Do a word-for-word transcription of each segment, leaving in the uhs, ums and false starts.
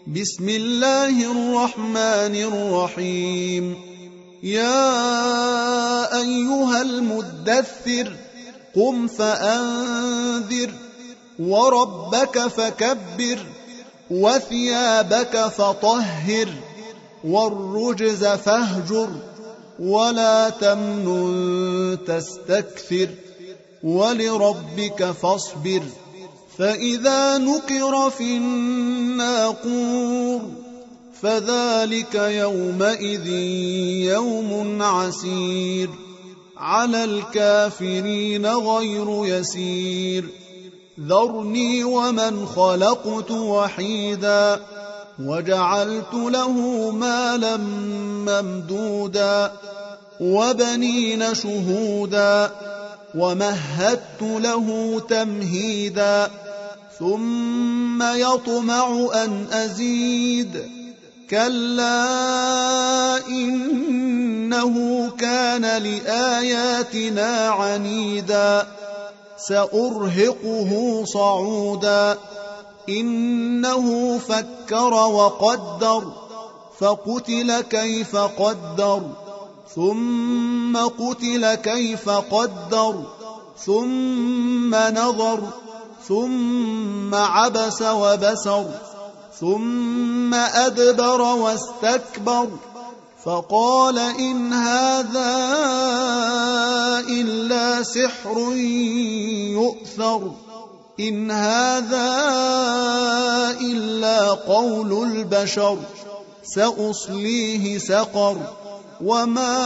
بسم الله الرحمن الرحيم يا أيها المدثر قم فأنذر وربك فكبر وثيابك فطهر والرجز فاهجر ولا تمنن تستكثر ولربك فاصبر فإذا نقر في الناقور فذلك يومئذ يوم عسير على الكافرين غير يسير ذرني ومن خلقت وحيدا وجعلت له مالا ممدودا وبنين شهودا ومهدت له تمهيدا ثم يطمع أن أزيد كلا إنه كان لآياتنا عنيدا سأرهقه صعودا إنه فكر وقدر فقتل كيف قدر ثم قتل كيف قدر ثم نظر ثم عبس وبسر ثم أدبر واستكبر فقال إن هذا إلا سحر يؤثر إن هذا إلا قول البشر سأصليه سقر وما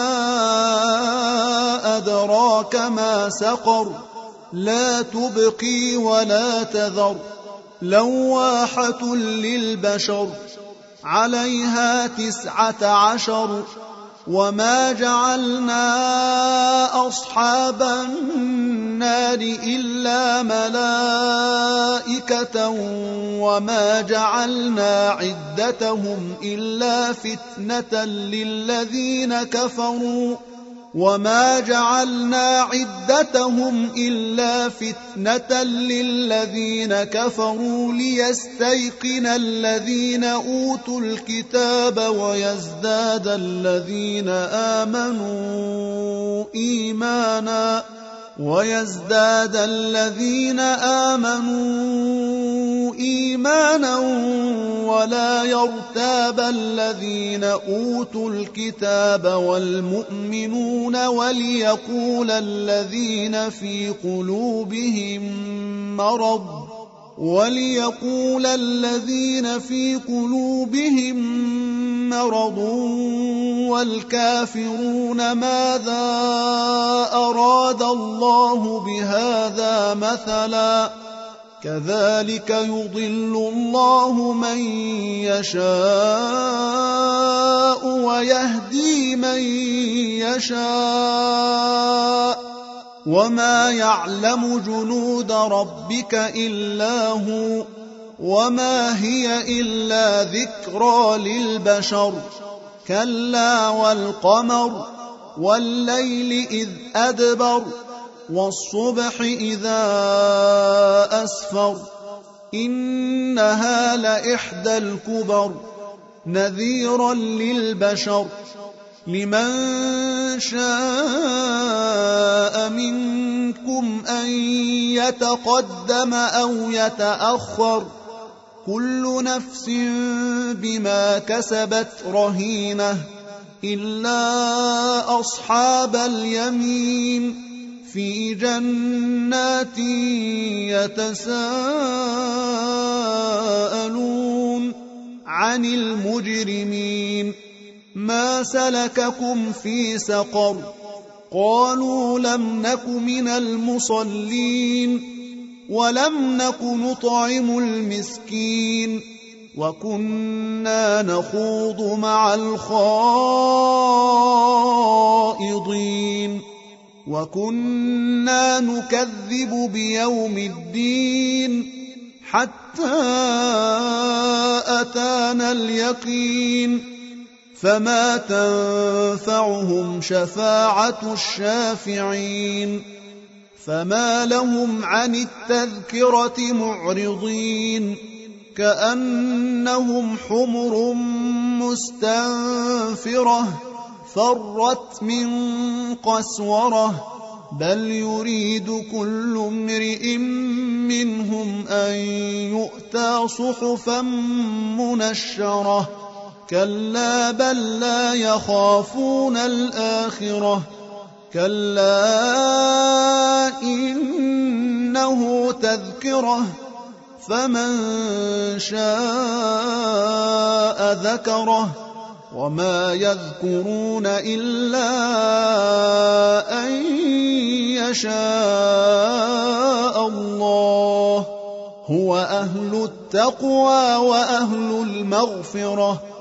أدراك ما سقر لا تبقي ولا تذر لواحة للبشر عليها تسعة عشر وما جعلنا أصحاب النار إلا ملائكة وما جعلنا عدتهم إلا فتنة للذين كفروا وما جعلنا عدتهم إلا فتنة للذين كفروا ليستيقن الذين أوتوا الكتاب ويزداد الذين آمنوا إيمانا ويزداد الذين آمنوا إيمانا ولا يرتاب الذين أوتوا الكتاب والمؤمنون وليقول الذين في قلوبهم مرض وليقول الذين في قلوبهم مرض والكافرون ماذا أراد الله بهذا مثلا كذلك يضل الله من يشاء ويهدي من يشاء وما يعلم جنود ربك إلا هو وما هي إلا ذكرى للبشر كلا والقمر والليل إذ أدبر والصبح إذا أسفر إنها لإحدى الكبر نذيرا للبشر لمن شاء منكم أن يتقدم أو يتأخر كل نفس بما كسبت رهينة إلا أصحاب اليمين في جنات يتساءلون عن المجرمين ما سلككم في سقر قالوا لم نك من المصلين ولم نك نطعم المسكين وكنا نخوض مع الخائضين وكنا نكذب بيوم الدين حتى أتانا اليقين فما تنفعهم شفاعة الشافعين فما لهم عن التذكرة معرضين كأنهم حمر مستنفرة فرت من قسورة بل يريد كل امرئ منهم أن يؤتى صحفا منشرة كلا بل لا يخافون الآخرة كلا إنه تذكرة فمن شاء ذكره وما يذكرون إلا أن يشاء الله هو أهل التقوى وأهل المغفرة